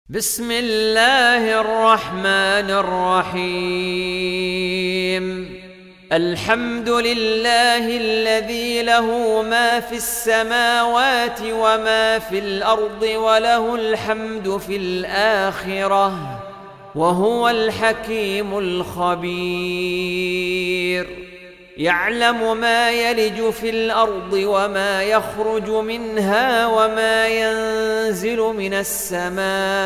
بسم الله الرحمن الرحيم. الحمد لله الذي له ما في السماوات وما في الأرض وله الحمد في الآخرة وهو الحكيم الخبير. يعلم ما يلج في الأرض وما يخرج منها وما ينزل من السماء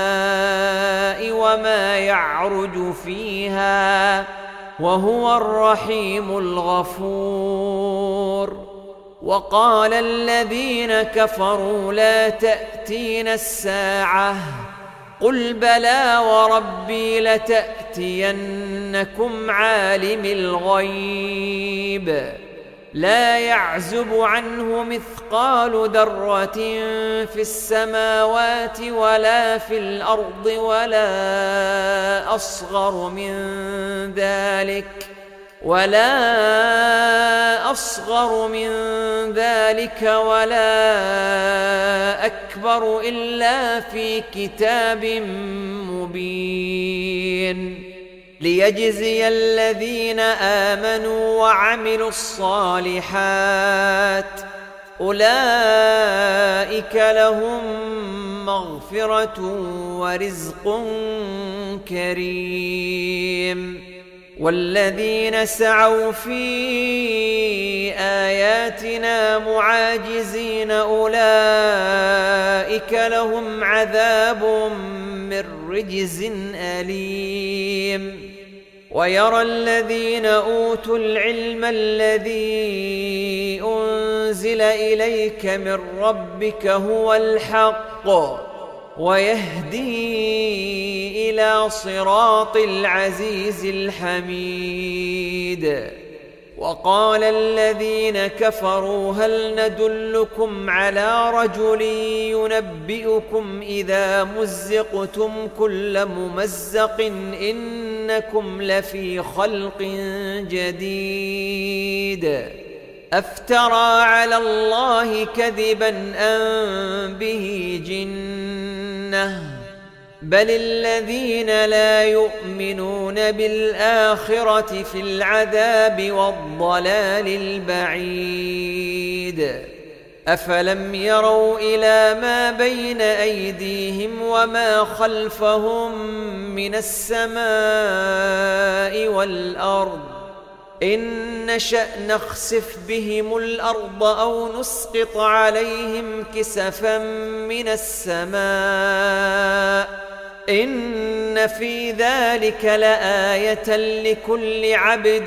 وما يعرج فيها وهو الرحيم الغفور. وقال الذين كفروا لا تأتينا الساعة قل بلى وربي لتأتينكم عالم الغيب لا يعزب عنه مثقال ذرة في السماوات ولا في الأرض ولا أصغر من ذلك ولا أكبر إلا في كتاب مبين ليجزي الذين آمنوا وعملوا الصالحات أولئك لهم مغفرة ورزق كريم. والذين سعوا في آياتنا معاجزين أولئك لهم عذاب من رجز أليم. ويرى الذين أوتوا العلم الذي أنزل إليك من ربك هو الحق ويهدي إلى صراط العزيز الحميد. وقال الذين كفروا هل ندلكم على رجل ينبئكم إذا مزقتم كل ممزق إنكم لفي خلق جديد أفترى على الله كذبا أم به جنة بل الذين لا يؤمنون بالآخرة في العذاب والضلال البعيد. أفلم يروا إلى ما بين أيديهم وما خلفهم من السماء والأرض إن نشأ نخسف بهم الأرض أو نسقط عليهم كسفا من السماء إن في ذلك لآية لكل عبد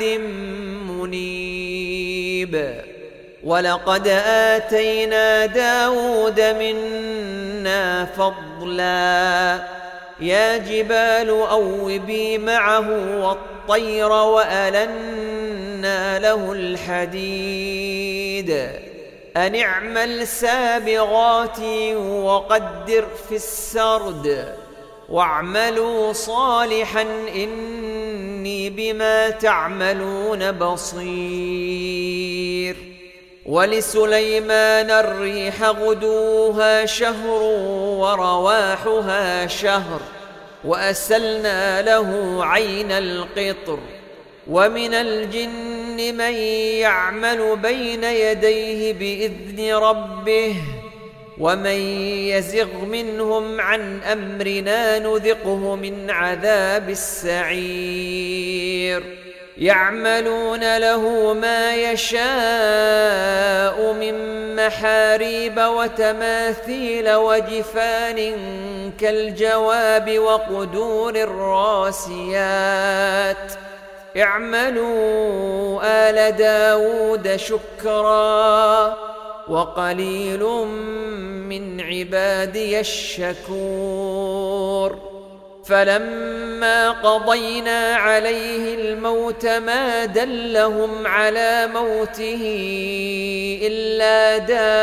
منيب. ولقد آتينا داود منا فضلا يا جبال أوبي معه والطير وألنا له الحديد أن اعمل سابغات وقدر في السرد واعملوا صالحا إني بما تعملون بصير. ولسليمان الريح غدوها شهر ورواحها شهر وأسلنا له عين القطر. ومن الجن من يعمل بين يديه بإذن ربه ومن يزغ منهم عن أمرنا نذقه من عذاب السعير. يعملون له ما يشاء من محاريب وتماثيل وجفان كالجواب وقدور الراسيات اعملوا آل داود شكرا وقليل من عبادي الشكور. فلما قضينا عليه الموت ما دلهم على موته إلا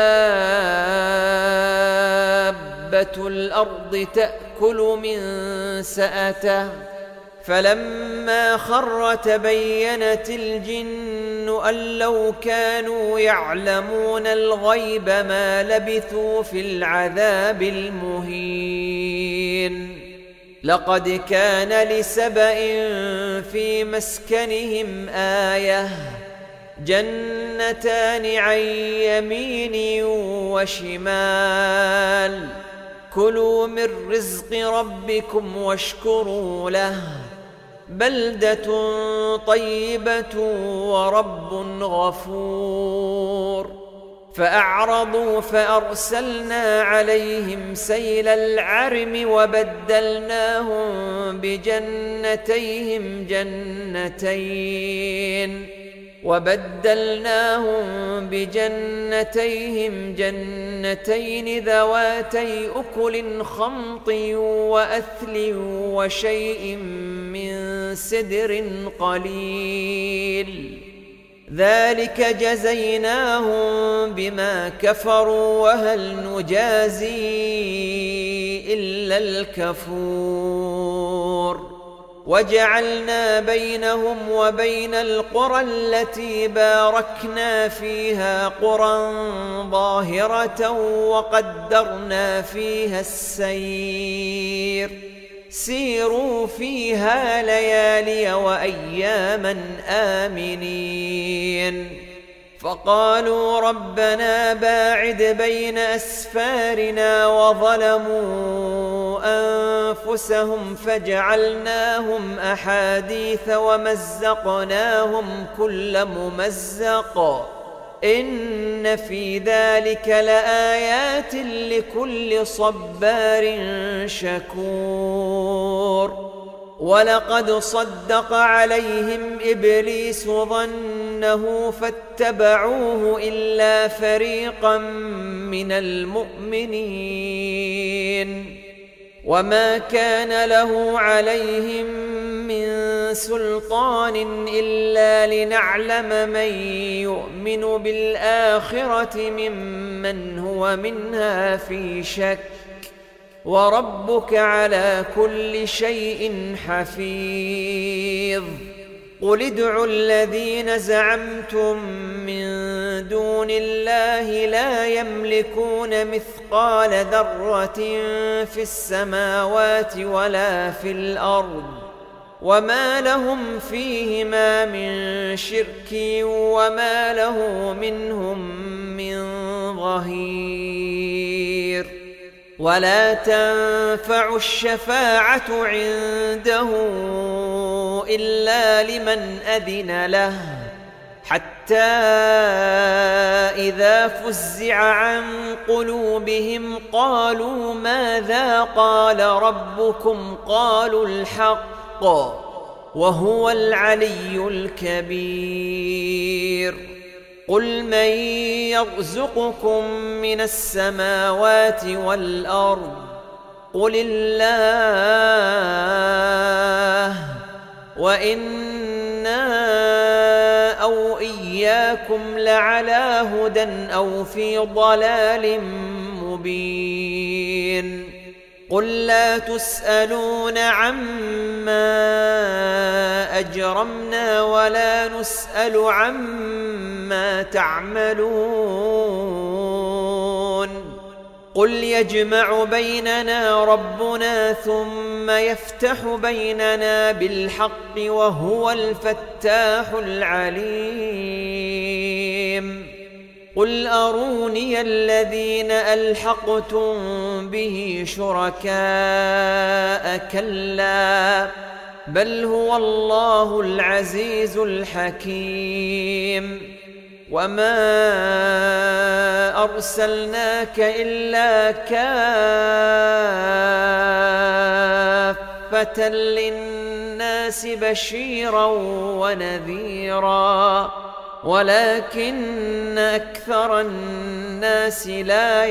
دابة الأرض تأكل من سأته فلما خر تبينت الجن أن لو كانوا يعلمون الغيب ما لبثوا في العذاب المهين. لقد كان لسبإ في مسكنهم آية جنتان عن يمين وشمال كلوا من رزق ربكم واشكروا له بلدة طيبة ورب غفور فأعرضوا فأرسلنا عليهم سيل العرم وبدلناهم بجنتيهم جنتين ذواتي أكل خمط وأثل وشيء من سدر قليل ذلك جزيناهم بما كفروا وهل نجازي إلا الكفور وجعلنا بينهم وبين القرى التي باركنا فيها قرى ظاهرة وقدرنا فيها السير سيروا فيها ليالي وأياما آمنين فقالوا ربنا باعد بين أسفارنا وظلموا أنفسهم فجعلناهم أحاديث ومزقناهم كل ممزق إن في ذلك لآيات لكل صبار شكور ولقد صدق عليهم إبليس ظنه فاتبعوه إلا فريقا من المؤمنين وما كان له عليهم من سلطان إلا لنعلم من يؤمن بالآخرة ممن هو منها في شك وربك على كل شيء حفيظ قل ادعوا الذين زعمتم من دون الله لا يملكون مثقال ذرة في السماوات ولا في الأرض وما لهم فيهما من شرك وما له منهم من ظهير ولا تنفع الشفاعة عنده إلا لمن أذن له حتى إذا فزع عن قلوبهم قالوا ماذا قال ربكم قالوا الحق وهو العلي الكبير قل من يرزقكم من السماوات والأرض قل الله وإنا أو إياكم لعلى هدى أو في ضلال مبين قل لا تسألون عما أجرمنا ولا نسأل عما تعملون قل يجمع بيننا ربنا ثم يفتح بيننا بالحق وهو الفتاح العليم قل أروني الذين ألحقتم به شركاء كلا بل هو الله العزيز الحكيم وما أرسلناك إلا كافة للناس بشيرا ونذيرا ولكن أكثر الناس لا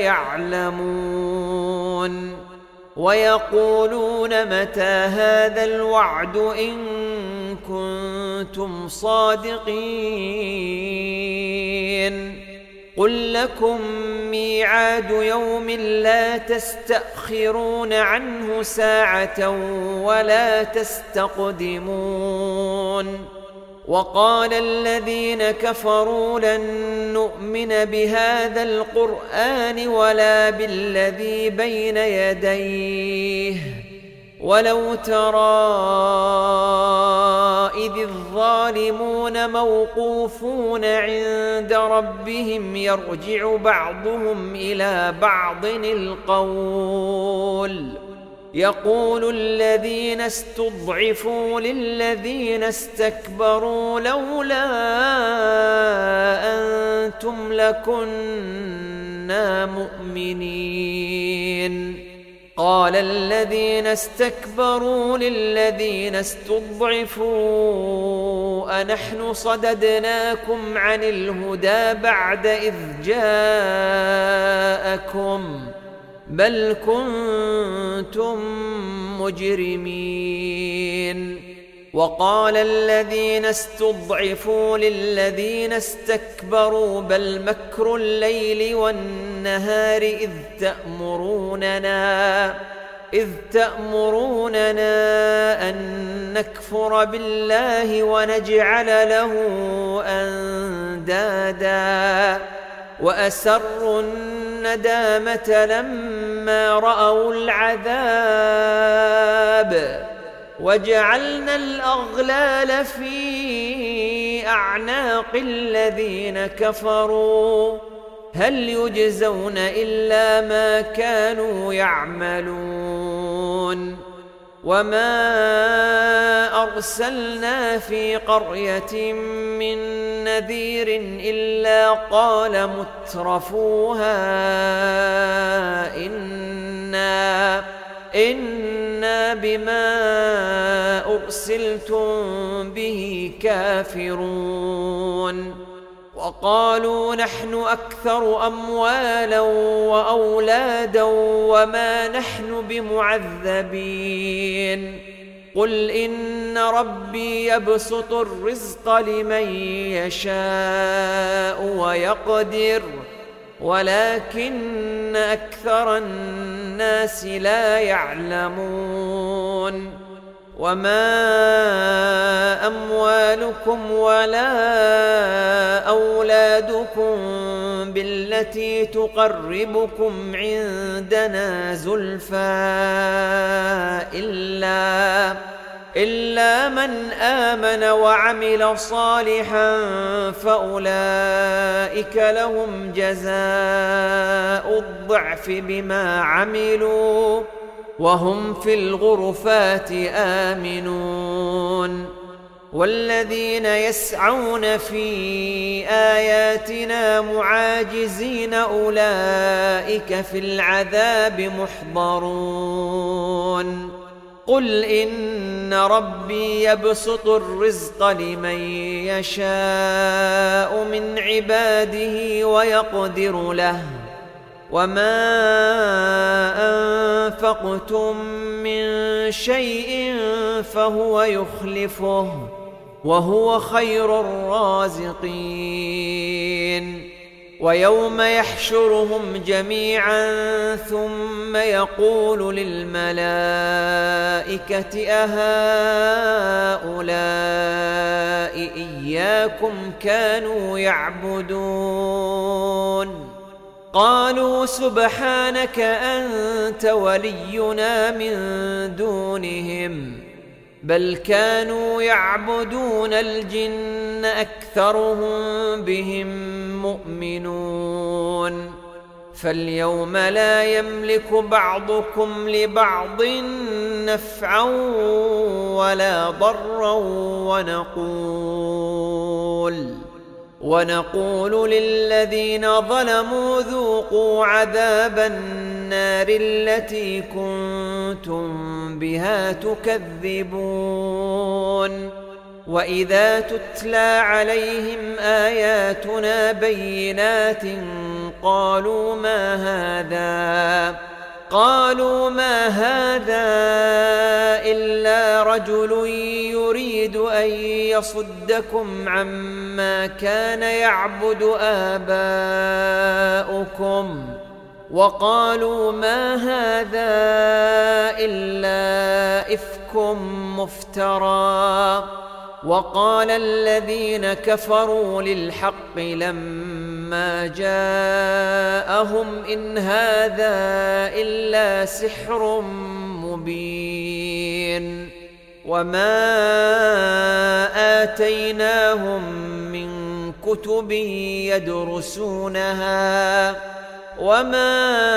يعلمون ويقولون متى هذا الوعد إن كنتم صادقين قل لكم ميعاد يوم لا تستأخرون عنه ساعة ولا تستقدمون وقال الذين كفروا لن نؤمن بهذا القرآن ولا بالذي بين يديه ولو ترى إذ الظالمون موقوفون عند ربهم يرجع بعضهم إلى بعض القول يقول الذين استضعفوا للذين استكبروا لولا أنتم لكنا مؤمنين قال الذين استكبروا للذين استضعفوا أنحن صددناكم عن الهدى بعد إذ جاءكم بل كنتم مجرمين وقال الذين استضعفوا للذين استكبروا بل مكر الليل والنهار إذ تأمروننا أن نكفر بالله ونجعل له أندادا وأسروا الندامة لما رأوا العذاب وجعلنا الأغلال في أعناق الذين كفروا هل يجزون إلا ما كانوا يعملون وما أرسلنا في قرية من نذير إلا قال مترفوها إنا بما أرسلتم به كافرون وقالوا نحن أكثر أموالا وأولادا وما نحن بمعذبين قل إن ربي يبسط الرزق لمن يشاء ويقدر ولكن أكثر الناس لا يعلمون وما أموالكم ولا أولادكم بالتي تقربكم عندنا زلفى إلا من آمن وعمل صالحا فأولئك لهم جزاء الضعف بما عملوا وهم في الغرفات آمنون والذين يسعون في آياتنا معاجزين أولئك في العذاب محضرون قل إن ربي يبسط الرزق لمن يشاء من عباده ويقدر له وما أنفقتم من شيء فهو يخلفه وهو خير الرازقين ويوم يحشرهم جميعا ثم يقول للملائكة أهؤلاء إياكم كانوا يعبدون قالوا سبحانك أنت ولينا من دونهم بل كانوا يعبدون الجن أكثرهم بهم مؤمنون فاليوم لا يملك بعضكم لبعض نفعا ولا ضرا ونقول للذين ظلموا ذوقوا عذاب النار التي كنتم بها تكذبون وإذا تتلى عليهم آياتنا بينات قالوا ما هذا إلا رجل يريد أن يصدكم عما كان يعبد آباؤكم وقالوا ما هذا إلا إفك مفترى وقال الذين كفروا للحق لما جاءهم إن هذا إلا سحر مبين وما آتيناهم من كتب يدرسونها وما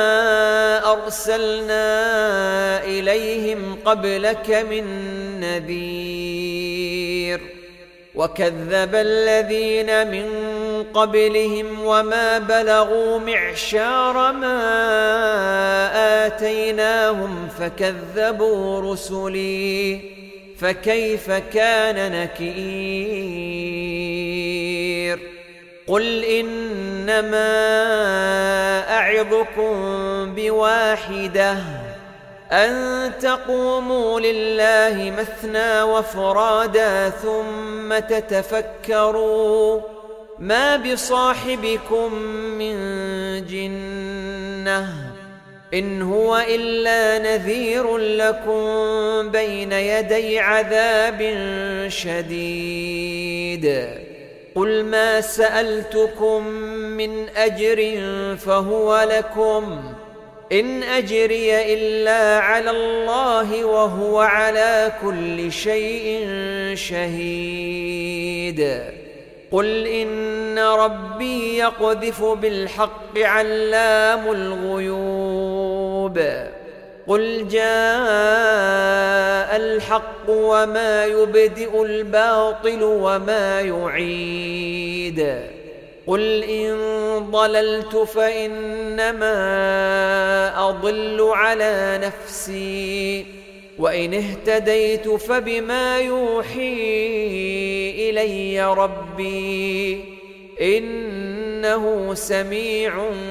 أرسلنا إليهم قبلك من نذير وكذب الذين من قبلهم وما بلغوا معشار ما آتيناهم فكذبوا رسلي فكيف كان نكير قل إنما أعظكم بواحدة أن تقوموا لله مثنى وفرادا ثم تتفكروا ما بصاحبكم من جنة إن هو إلا نذير لكم بين يدي عذاب شديد قل ما سألتكم من أجر فهو لكم إن أجري إلا على الله وهو على كل شيء شهيد قل إن ربي يقذف بالحق علام الغيوب قل جاء الحق وما يبدئ الباطل وما يعيد قل إن ضللت فإنما أضل على نفسي وإن اهتديت فبما يوحي إلي ربي إنه سميع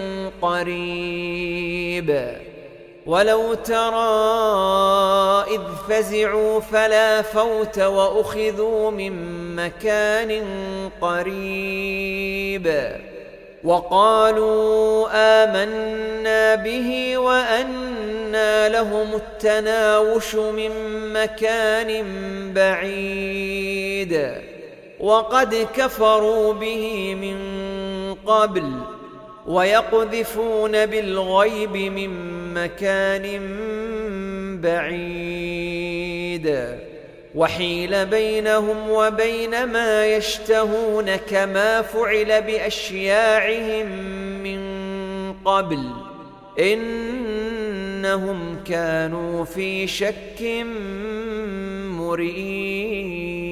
قريب ولو ترى إذ فزعوا فلا فوت وأخذوا من مكان قريب وقالوا آمنا به وأنى لهم التناوش من مكان بعيد وقد كفروا به من قبل ويقذفون بالغيب من مكان بعيد وحيل بينهم وبين ما يشتهون كما فعل بأشياعهم من قبل إنهم كانوا في شك مريب